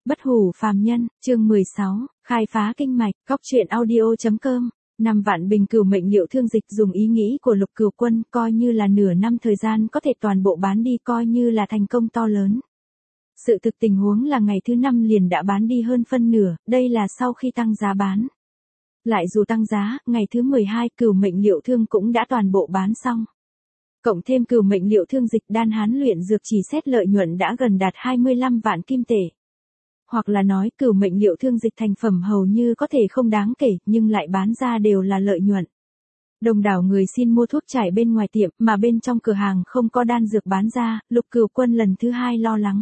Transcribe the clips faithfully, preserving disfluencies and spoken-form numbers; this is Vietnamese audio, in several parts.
Bất hủ phàm nhân, chương mười sáu, khai phá kinh mạch, góc truyện audio chấm com. Năm vạn bình cửu mệnh liệu thương dịch dùng ý nghĩ của Lục Cửu Quân, coi như là nửa năm thời gian có thể toàn bộ bán đi, coi như là thành công to lớn. Sự thực tình huống là ngày thứ năm liền đã bán đi hơn phân nửa, đây là sau khi tăng giá bán. Lại dù tăng giá, ngày thứ mười hai cửu mệnh liệu thương cũng đã toàn bộ bán xong. Cộng thêm cửu mệnh liệu thương dịch đan hán luyện dược chỉ xét lợi nhuận đã gần đạt hai mươi lăm vạn kim tệ. Hoặc là nói cửu mệnh liệu thương dịch thành phẩm hầu như có thể không đáng kể, nhưng lại bán ra đều là lợi nhuận. Đồng đảo người xin mua thuốc trải bên ngoài tiệm, mà bên trong cửa hàng không có đan dược bán ra, Lục Cửu Quân lần thứ hai lo lắng.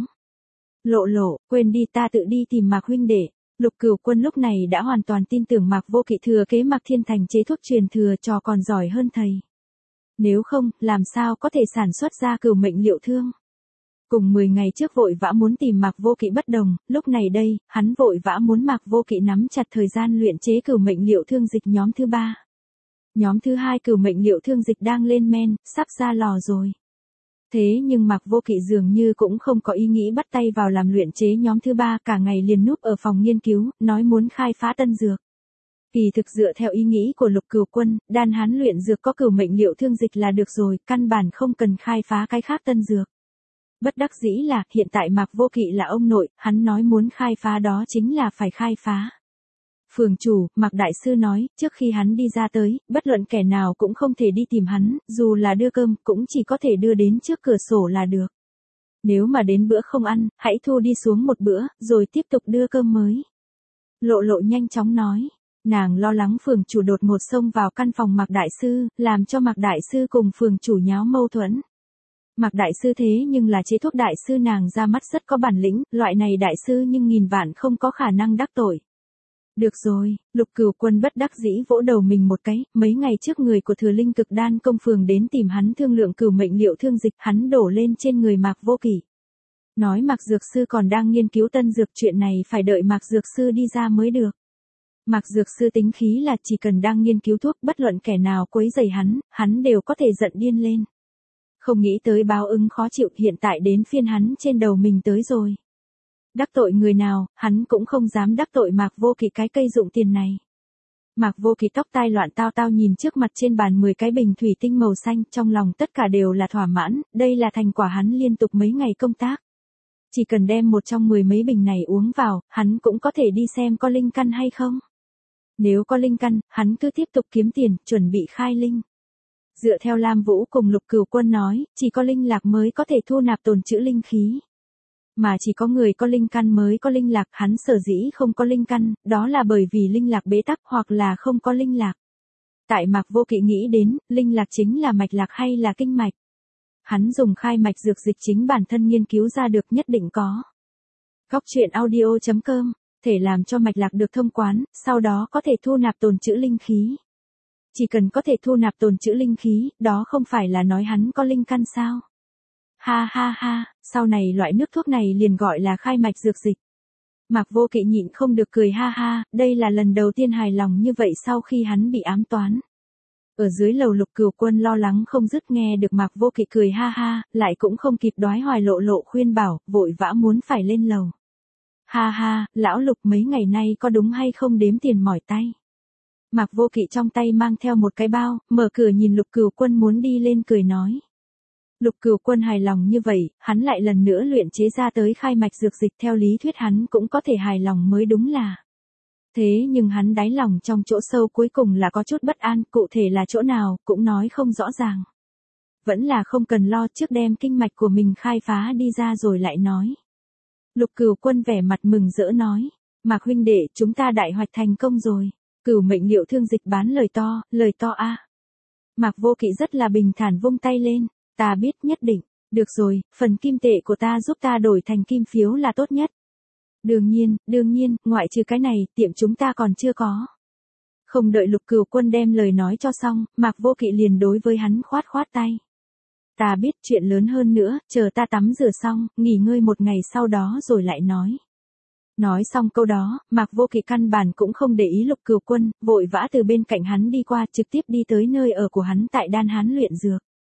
Lộ lộ, quên đi, ta tự đi tìm Mạc huynh đệ. Lục Cửu Quân lúc này đã hoàn toàn tin tưởng Mạc Vô Kỵ thừa kế Mạc Thiên Thành chế thuốc truyền thừa trò còn giỏi hơn thầy. Nếu không, làm sao có thể sản xuất ra cửu mệnh liệu thương? Cùng mười ngày trước vội vã muốn tìm Mạc Vô Kỵ bất đồng, lúc này đây, hắn vội vã muốn Mạc Vô Kỵ nắm chặt thời gian luyện chế cửu mệnh liệu thương dịch nhóm thứ ba. Nhóm thứ hai cửu mệnh liệu thương dịch đang lên men, sắp ra lò rồi. Thế nhưng Mạc Vô Kỵ dường như cũng không có ý nghĩ bắt tay vào làm luyện chế nhóm thứ ba, cả ngày liền núp ở phòng nghiên cứu, nói muốn khai phá tân dược. Kỳ thực dựa theo ý nghĩ của Lục Cửu Quân, đan hán luyện dược có cửu mệnh liệu thương dịch là được rồi, căn bản không cần khai phá cái khác tân dược. Bất đắc dĩ là, hiện tại Mạc Vô Kỵ là ông nội, hắn nói muốn khai phá đó chính là phải khai phá. Phường chủ, Mạc Đại Sư nói, trước khi hắn đi ra tới, bất luận kẻ nào cũng không thể đi tìm hắn, dù là đưa cơm, cũng chỉ có thể đưa đến trước cửa sổ là được. Nếu mà đến bữa không ăn, hãy thu đi xuống một bữa, rồi tiếp tục đưa cơm mới. Lộ lộ nhanh chóng nói. Nàng lo lắng phường chủ đột ngột xông vào căn phòng Mạc Đại Sư, làm cho Mạc Đại Sư cùng phường chủ nháo mâu thuẫn. Mạc Đại Sư thế nhưng là chế thuốc đại sư, nàng ra mắt rất có bản lĩnh, loại này đại sư nhưng nghìn vạn không có khả năng đắc tội. Được rồi, Lục Cửu Quân bất đắc dĩ vỗ đầu mình một cái, mấy ngày trước người của Thừa Linh Cực Đan công phường đến tìm hắn thương lượng cửu mệnh liệu thương dịch, hắn đổ lên trên người Mạc Vô Kỵ. Nói Mạc Dược Sư còn đang nghiên cứu tân dược, chuyện này phải đợi Mạc Dược Sư đi ra mới được. Mạc Dược Sư tính khí là chỉ cần đang nghiên cứu thuốc, bất luận kẻ nào quấy rầy hắn, hắn đều có thể giận điên lên. Không nghĩ tới báo ứng khó chịu, hiện tại đến phiên hắn trên đầu mình tới rồi. Đắc tội người nào, hắn cũng không dám đắc tội Mạc Vô Kỵ cái cây dụng tiền này. Mạc Vô Kỵ tóc tai loạn tao tao nhìn trước mặt trên bàn mười cái bình thủy tinh màu xanh, trong lòng tất cả đều là thỏa mãn, đây là thành quả hắn liên tục mấy ngày công tác. Chỉ cần đem một trong mười mấy bình này uống vào, hắn cũng có thể đi xem có linh căn hay không. Nếu có linh căn, hắn cứ tiếp tục kiếm tiền, chuẩn bị khai linh. Dựa theo Lam Vũ cùng Lục Cửu Quân nói, chỉ có linh lạc mới có thể thu nạp tồn trữ linh khí. Mà chỉ có người có linh căn mới có linh lạc, hắn sở dĩ không có linh căn, đó là bởi vì linh lạc bế tắc hoặc là không có linh lạc. Tại Mạc Vô Kỵ nghĩ đến, linh lạc chính là mạch lạc hay là kinh mạch. Hắn dùng khai mạch dược dịch chính bản thân nghiên cứu ra được, nhất định có. Góc truyện audio chấm com, thể làm cho mạch lạc được thông quán, sau đó có thể thu nạp tồn trữ linh khí. Chỉ cần có thể thu nạp tồn trữ linh khí, đó không phải là nói hắn có linh căn sao? Ha ha ha, sau này loại nước thuốc này liền gọi là khai mạch dược dịch. Mạc Vô Kỵ nhịn không được cười ha ha, đây là lần đầu tiên hài lòng như vậy sau khi hắn bị ám toán. Ở dưới lầu Lục Cửu Quân lo lắng không dứt, nghe được Mạc Vô Kỵ cười ha ha, lại cũng không kịp đoái hoài lộ lộ khuyên bảo, vội vã muốn phải lên lầu. Ha ha, lão Lục mấy ngày nay có đúng hay không đếm tiền mỏi tay. Mạc Vô Kỵ trong tay mang theo một cái bao, mở cửa nhìn Lục Cửu Quân muốn đi lên cười nói. Lục Cửu Quân hài lòng như vậy, hắn lại lần nữa luyện chế ra tới khai mạch dược dịch, theo lý thuyết hắn cũng có thể hài lòng mới đúng là. Thế nhưng hắn đáy lòng trong chỗ sâu cuối cùng là có chút bất an, cụ thể là chỗ nào, cũng nói không rõ ràng. Vẫn là không cần lo, trước đem kinh mạch của mình khai phá đi ra rồi lại nói. Lục Cửu Quân vẻ mặt mừng rỡ nói, Mạc huynh đệ, chúng ta đại hoạch thành công rồi. Cửu mệnh liệu thương dịch bán lời to, lời to a. À. Mạc Vô Kỵ rất là bình thản vung tay lên, ta biết, nhất định, được rồi, phần kim tệ của ta giúp ta đổi thành kim phiếu là tốt nhất. Đương nhiên, đương nhiên, ngoại trừ cái này, tiệm chúng ta còn chưa có. Không đợi Lục Cửu Quân đem lời nói cho xong, Mạc Vô Kỵ liền đối với hắn khoát khoát tay. Ta biết, chuyện lớn hơn nữa, chờ ta tắm rửa xong, nghỉ ngơi một ngày sau đó rồi lại nói. Nói xong câu đó, Mạc Vô Kỵ căn bản cũng không để ý Lục Cửu Quân, vội vã từ bên cạnh hắn đi qua, trực tiếp đi tới nơi ở của hắn tại Đan Hán luyện dược.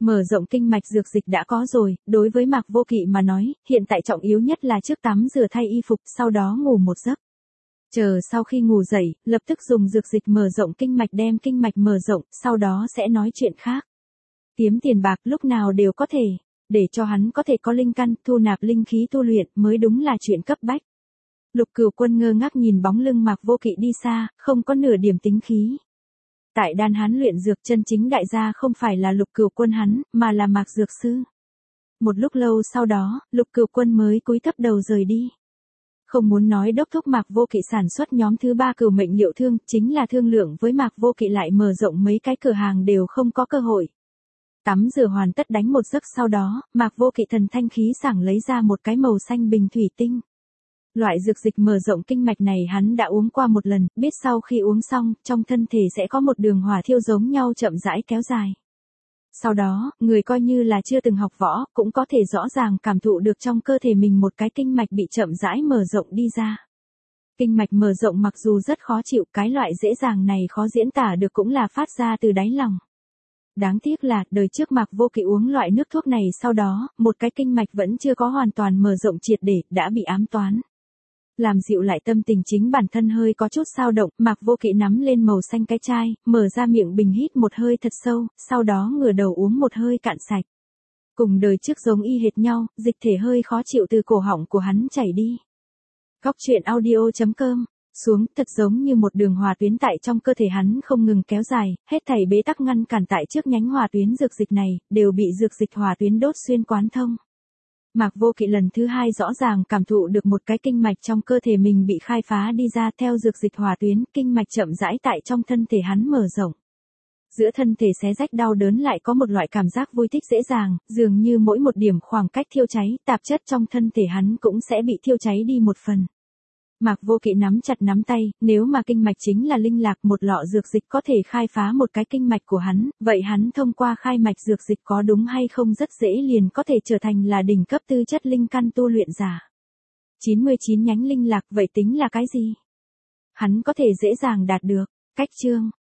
Mở rộng kinh mạch dược dịch đã có rồi, đối với Mạc Vô Kỵ mà nói, hiện tại trọng yếu nhất là trước tắm rửa thay y phục, sau đó ngủ một giấc. Chờ sau khi ngủ dậy, lập tức dùng dược dịch mở rộng kinh mạch đem kinh mạch mở rộng, sau đó sẽ nói chuyện khác. Kiếm tiền bạc lúc nào đều có thể, để cho hắn có thể có linh căn, thu nạp linh khí tu luyện mới đúng là chuyện cấp bách. Lục Cửu Quân ngơ ngác nhìn bóng lưng Mạc Vô Kỵ đi xa, không có nửa điểm tính khí. Tại Đan Hán luyện dược chân chính đại gia không phải là Lục Cửu Quân hắn, mà là Mạc Dược Sư. Một lúc lâu sau đó, Lục Cửu Quân mới cúi thấp đầu rời đi. Không muốn nói đốc thúc Mạc Vô Kỵ sản xuất nhóm thứ ba cửu mệnh liệu thương, chính là thương lượng với Mạc Vô Kỵ lại mở rộng mấy cái cửa hàng đều không có cơ hội. Tắm rửa hoàn tất đánh một giấc sau đó, Mạc Vô Kỵ thần thanh khí sảng lấy ra một cái màu xanh bình thủy tinh. Loại dược dịch mở rộng kinh mạch này hắn đã uống qua một lần, biết sau khi uống xong, trong thân thể sẽ có một đường hỏa thiêu giống nhau chậm rãi kéo dài. Sau đó, người coi như là chưa từng học võ, cũng có thể rõ ràng cảm thụ được trong cơ thể mình một cái kinh mạch bị chậm rãi mở rộng đi ra. Kinh mạch mở rộng mặc dù rất khó chịu, cái loại dễ dàng này khó diễn tả được cũng là phát ra từ đáy lòng. Đáng tiếc là, đời trước Mạc Vô Kỵ uống loại nước thuốc này sau đó, một cái kinh mạch vẫn chưa có hoàn toàn mở rộng triệt để, đã bị ám toán. Làm dịu lại tâm tình chính bản thân hơi có chút dao động, Mạc Vô Kỵ nắm lên màu xanh cái chai, mở ra miệng bình hít một hơi thật sâu, sau đó ngửa đầu uống một hơi cạn sạch. Cùng đời trước giống y hệt nhau, dịch thể hơi khó chịu từ cổ họng của hắn chảy đi. Góc truyện audio chấm com xuống, thật giống như một đường hòa tuyến tại trong cơ thể hắn không ngừng kéo dài, hết thảy bế tắc ngăn cản tại trước nhánh hòa tuyến dược dịch này, đều bị dược dịch hòa tuyến đốt xuyên quán thông. Mạc Vô Kỵ lần thứ hai rõ ràng cảm thụ được một cái kinh mạch trong cơ thể mình bị khai phá đi ra theo dược dịch hòa tuyến, kinh mạch chậm rãi tại trong thân thể hắn mở rộng. Giữa thân thể xé rách đau đớn lại có một loại cảm giác vui thích dễ dàng, dường như mỗi một điểm khoảng cách thiêu cháy, tạp chất trong thân thể hắn cũng sẽ bị thiêu cháy đi một phần. Mạc Vô Kỵ nắm chặt nắm tay, nếu mà kinh mạch chính là linh lạc, một lọ dược dịch có thể khai phá một cái kinh mạch của hắn, vậy hắn thông qua khai mạch dược dịch có đúng hay không rất dễ liền có thể trở thành là đỉnh cấp tư chất linh căn tu luyện giả. chín mươi chín nhánh linh lạc vậy tính là cái gì? Hắn có thể dễ dàng đạt được. Cách chương